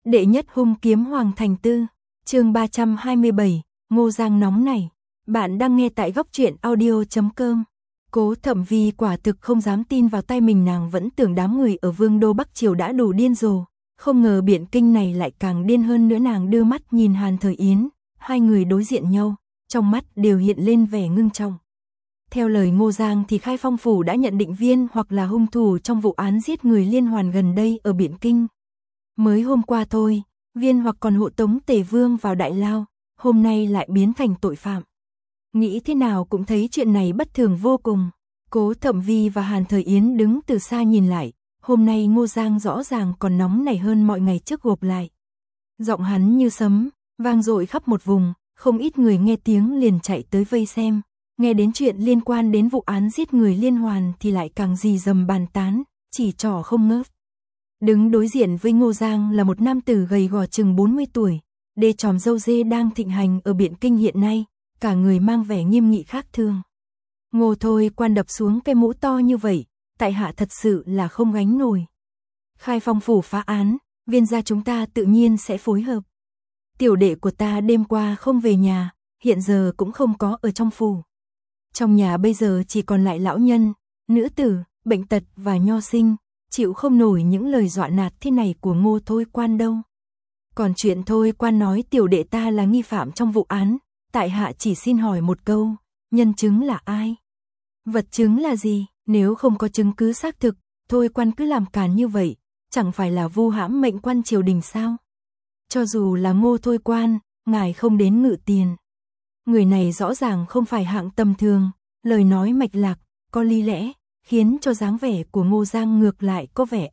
Đệ nhất hung kiếm Hoàng Thành Tư, chương 327, Ngô Giang nóng này. Bạn đang nghe tại góc truyện audio.com. Cố Thẩm Vi quả thực không dám tin vào tay mình, nàng vẫn tưởng đám người ở Vương đô Bắc Triều đã đủ điên rồ, không ngờ Biện Kinh này lại càng điên hơn nữa. Nàng đưa mắt nhìn Hàn Thời Yến, hai người đối diện nhau, trong mắt đều hiện lên vẻ ngưng trọng. Theo lời Ngô Giang thì Khai Phong Phủ đã nhận định Viên hoặc là hung thủ trong vụ án giết người liên hoàn gần đây ở Biện Kinh. Mới hôm qua thôi, Viên hoặc còn hộ tống Tề Vương vào đại lao, hôm nay lại biến thành tội phạm. Nghĩ thế nào cũng thấy chuyện này bất thường vô cùng. Cố Thẩm Vi và Hàn Thời Yến đứng từ xa nhìn lại, hôm nay Ngô Giang rõ ràng còn nóng nảy hơn mọi ngày trước gộp lại. Giọng hắn như sấm, vang dội khắp một vùng, không ít người nghe tiếng liền chạy tới vây xem. Nghe đến chuyện liên quan đến vụ án giết người liên hoàn thì lại càng rì rầm bàn tán, chỉ trỏ không ngớt. Đứng đối diện với Ngô Giang là một nam tử gầy gò chừng 40 tuổi, đê chòm râu dê đang thịnh hành ở Biện Kinh hiện nay, cả người mang vẻ nghiêm nghị khác thường. Ngô Thôi Quan đập xuống cái mũ to như vậy, tại hạ thật sự là không gánh nổi. Khai Phong Phủ phá án, Viên gia chúng ta tự nhiên sẽ phối hợp. Tiểu đệ của ta đêm qua không về nhà, hiện giờ cũng không có ở trong phủ. Trong nhà bây giờ chỉ còn lại lão nhân, nữ tử, bệnh tật và nho sinh, chịu không nổi những lời dọa nạt thế này của Ngô Thôi Quan đâu. Còn chuyện Thôi Quan nói tiểu đệ ta là nghi phạm trong vụ án, tại hạ chỉ xin hỏi một câu, nhân chứng là ai? Vật chứng là gì? Nếu không có chứng cứ xác thực, Thôi Quan cứ làm càn như vậy, chẳng phải là vu hãm mệnh quan triều đình sao? Cho dù là Ngô Thôi Quan, ngài không đến Ngự Tiền. Người này rõ ràng không phải hạng tầm thường, lời nói mạch lạc, có lý lẽ, khiến cho dáng vẻ của Ngô Giang ngược lại có vẻ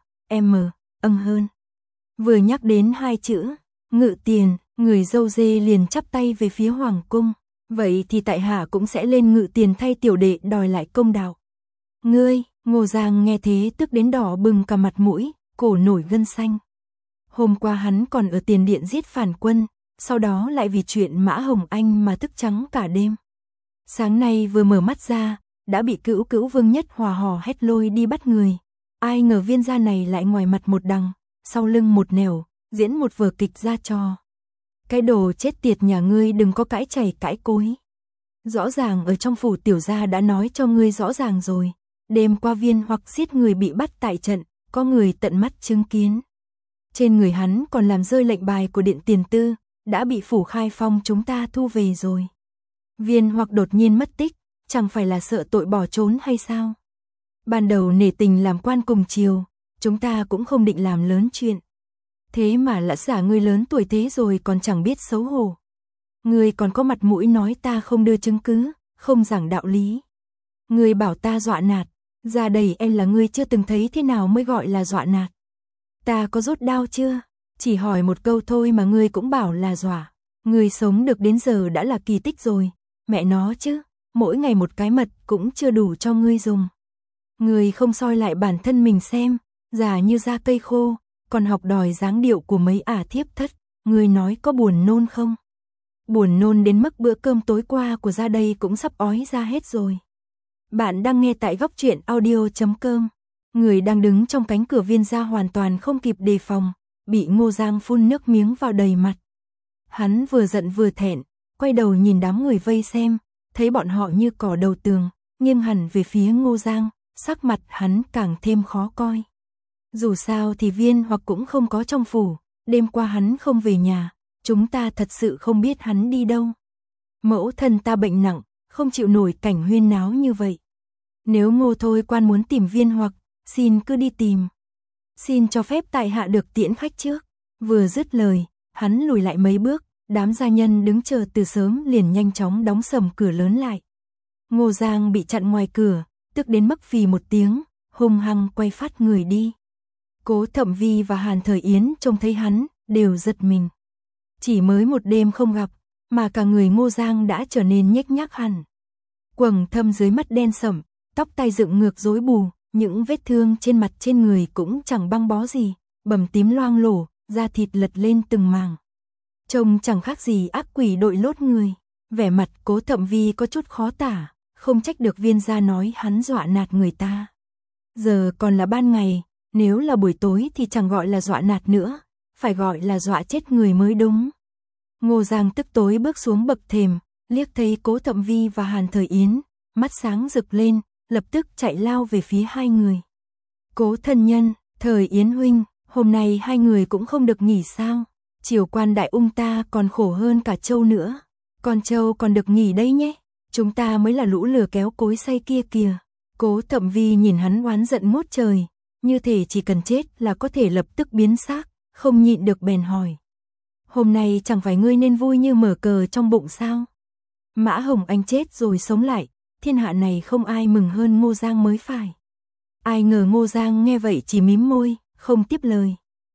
âng hơn. Vừa nhắc đến hai chữ, Ngự Tiền, người râu dê liền chắp tay về phía Hoàng cung. Vậy thì tại hạ cũng sẽ lên Ngự Tiền thay tiểu đệ đòi lại công đạo. Ngươi, Ngô Giang nghe thế tức đến đỏ bừng cả mặt mũi, cổ nổi gân xanh. Hôm qua hắn còn ở tiền điện giết phản quân, sau đó lại vì chuyện Mã Hồng Anh mà thức trắng cả đêm. Sáng nay vừa mở mắt ra, đã bị Cữu Cữu Vương Nhất Hòa hò hét lôi đi bắt người. Ai ngờ Viên gia này lại ngoài mặt một đằng, sau lưng một nẻo, diễn một vở kịch ra trò. Cái đồ chết tiệt nhà ngươi đừng có cãi chảy cãi cối. Rõ ràng ở trong phủ tiểu gia đã nói cho ngươi rõ ràng rồi. Đêm qua Viên hoặc giết người bị bắt tại trận, có người tận mắt chứng kiến. Trên người hắn còn làm rơi lệnh bài của Điện Tiền Tư, đã bị phủ Khai Phong chúng ta thu về rồi. Viên hoặc đột nhiên mất tích, chẳng phải là sợ tội bỏ trốn hay sao? Ban đầu nể tình làm quan cùng triều, chúng ta cũng không định làm lớn chuyện. Thế mà lã giả ngươi lớn tuổi thế rồi còn chẳng biết xấu hổ. Ngươi còn có mặt mũi nói ta không đưa chứng cứ, không giảng đạo lý. Ngươi bảo ta dọa nạt, ra đây em là ngươi chưa từng thấy thế nào mới gọi là dọa nạt. Ta có rút đao chưa? Chỉ hỏi một câu thôi mà ngươi cũng bảo là dọa. Ngươi sống được đến giờ đã là kỳ tích rồi, mẹ nó chứ, mỗi ngày một cái mật cũng chưa đủ cho ngươi dùng. Ngươi không soi lại bản thân mình xem, già như da cây khô, còn học đòi dáng điệu của mấy ả thiếp thất, ngươi nói có buồn nôn không? Buồn nôn đến mức bữa cơm tối qua của ra đây cũng sắp ói ra hết rồi. Bạn đang nghe tại góc truyện audio.com. Người đang đứng trong cánh cửa Viên gia hoàn toàn không kịp đề phòng, bị Ngô Giang phun nước miếng vào đầy mặt. Hắn vừa giận vừa thẹn, quay đầu nhìn đám người vây xem, thấy bọn họ như cỏ đầu tường, nghiêng hẳn về phía Ngô Giang, sắc mặt hắn càng thêm khó coi. Dù sao thì Viên hoặc cũng không có trong phủ, đêm qua hắn không về nhà, chúng ta thật sự không biết hắn đi đâu. Mẫu thân ta bệnh nặng, không chịu nổi cảnh huyên náo như vậy. Nếu Ngô Thôi Quan muốn tìm Viên hoặc, xin cứ đi tìm. Xin cho phép tại hạ được tiễn khách trước. Vừa dứt lời, hắn lùi lại mấy bước, đám gia nhân đứng chờ từ sớm liền nhanh chóng đóng sầm cửa lớn lại. Ngô Giang bị chặn ngoài cửa, tức đến mức phì một tiếng, hung hăng quay phát người đi. Cố Thẩm Vi và Hàn Thời Yến trông thấy hắn, đều giật mình. Chỉ mới một đêm không gặp, mà cả người Ngô Giang đã trở nên nhếch nhác hẳn. Quầng thâm dưới mắt đen sẫm, tóc tai dựng ngược rối bù, những vết thương trên mặt trên người cũng chẳng băng bó gì, bầm tím loang lổ, da thịt lật lên từng màng. Trông chẳng khác gì ác quỷ đội lốt người. Vẻ mặt Cố Thẩm Vi có chút khó tả, không trách được Viên gia nói hắn dọa nạt người ta. Giờ còn là ban ngày, nếu là buổi tối thì chẳng gọi là dọa nạt nữa, phải gọi là dọa chết người mới đúng. Ngô Giang tức tối bước xuống bậc thềm, liếc thấy Cố Thậm Vi và Hàn Thời Yến, mắt sáng rực lên, lập tức chạy lao về phía hai người. Cố thân nhân, Thời Yến huynh, hôm nay hai người cũng không được nghỉ sao? Triều Quan Đại Ung ta còn khổ hơn cả Châu nữa. Con Châu còn được nghỉ đấy nhé. Chúng ta mới là lũ lừa kéo cối xay kia kìa. Cố Thậm Vi nhìn hắn oán giận ngút trời, như thể chỉ cần chết là có thể lập tức biến xác, không nhịn được bèn hỏi. Hôm nay chẳng phải ngươi nên vui như mở cờ trong bụng sao? Mã Hồng Anh chết rồi sống lại, thiên hạ này không ai mừng hơn Ngô Giang mới phải. Ai ngờ Ngô Giang nghe vậy chỉ mím môi, không tiếp lời.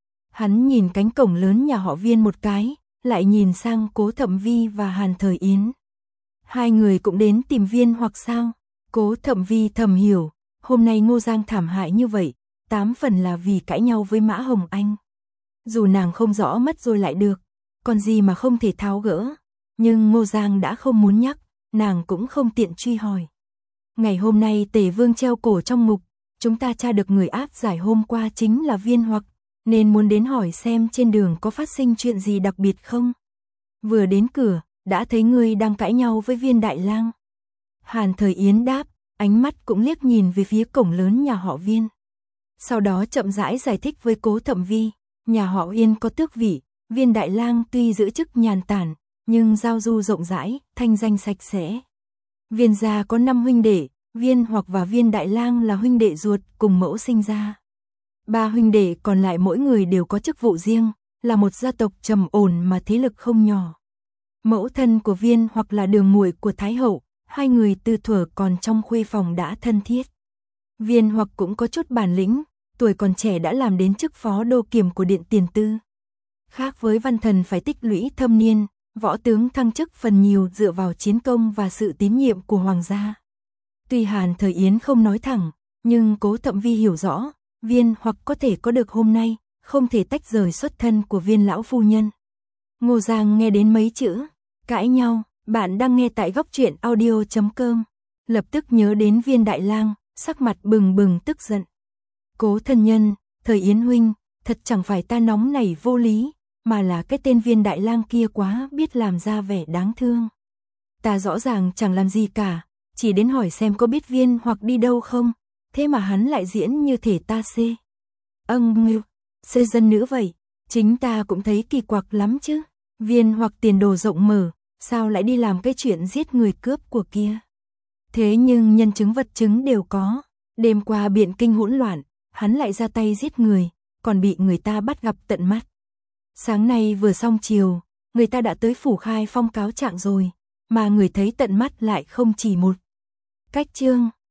Hắn nhìn cánh cổng lớn nhà họ Viên một cái, lại nhìn sang Cố Thậm Vi và Hàn Thời Yến. Hai người cũng đến tìm Viên hoặc sao? Cố Thậm Vi thầm hiểu, hôm nay Ngô Giang thảm hại như vậy, 8 phần là vì cãi nhau với Mã Hồng Anh. Dù nàng không rõ mất rồi lại được, còn gì mà không thể tháo gỡ. Nhưng Ngô Giang đã không muốn nhắc, nàng cũng không tiện truy hỏi. Ngày hôm nay Tề Vương treo cổ trong ngục, chúng ta tra được người áp giải hôm qua chính là Viên hoặc, nên muốn đến hỏi xem trên đường có phát sinh chuyện gì đặc biệt không. Vừa đến cửa, đã thấy ngươi đang cãi nhau với Viên đại lang. Hàn Thời Yến đáp, ánh mắt cũng liếc nhìn về phía cổng lớn nhà họ Viên. Sau đó chậm rãi giải thích với Cố Thậm Vi, nhà họ Yên có tước vị, Viên đại lang tuy giữ chức nhàn tản, nhưng giao du rộng rãi, thanh danh sạch sẽ. Viên gia có 5 huynh đệ, Viên hoặc và Viên đại lang là huynh đệ ruột cùng mẫu sinh ra. 3 huynh đệ còn lại mỗi người đều có chức vụ riêng, là một gia tộc trầm ổn mà thế lực không nhỏ. Mẫu thân của Viên hoặc là đường muội của Thái hậu, hai người từ thuở còn trong khuê phòng đã thân thiết. Viên hoặc cũng có chút bản lĩnh, tuổi còn trẻ đã làm đến chức phó đô kiểm của Điện Tiền Tư. Khác với văn thần phải tích lũy thâm niên, võ tướng thăng chức phần nhiều dựa vào chiến công và sự tín nhiệm của hoàng gia. Tuy Hàn Thời Yến không nói thẳng, nhưng Cố Thậm Vi hiểu rõ, Viên hoặc có thể có được hôm nay, không thể tách rời xuất thân của Viên lão phu nhân. Ngô Giang nghe đến mấy chữ cãi nhau, bạn đang nghe tại góc truyện audio.com, lập tức nhớ đến Viên đại lang, sắc mặt bừng bừng tức giận. Cố thân nhân, Thời Yến huynh, thật chẳng phải ta nóng nảy vô lý, mà là cái tên Viên đại lang kia quá biết làm ra vẻ đáng thương. Ta rõ ràng chẳng làm gì cả, chỉ đến hỏi xem có biết Viên hoặc đi đâu không, thế mà hắn lại diễn như thể ta xê dân nữ vậy. Chính ta cũng thấy kỳ quặc lắm chứ. Viên hoặc tiền đồ rộng mở, sao lại đi làm cái chuyện giết người cướp của kia. Thế nhưng nhân chứng vật chứng đều có. Đêm qua Biện Kinh hỗn loạn, hắn lại ra tay giết người, còn bị người ta bắt gặp tận mắt. Sáng nay vừa xong chiều, người ta đã tới phủ khai phong cáo trạng rồi, mà người thấy tận mắt lại không chỉ một. Cách chương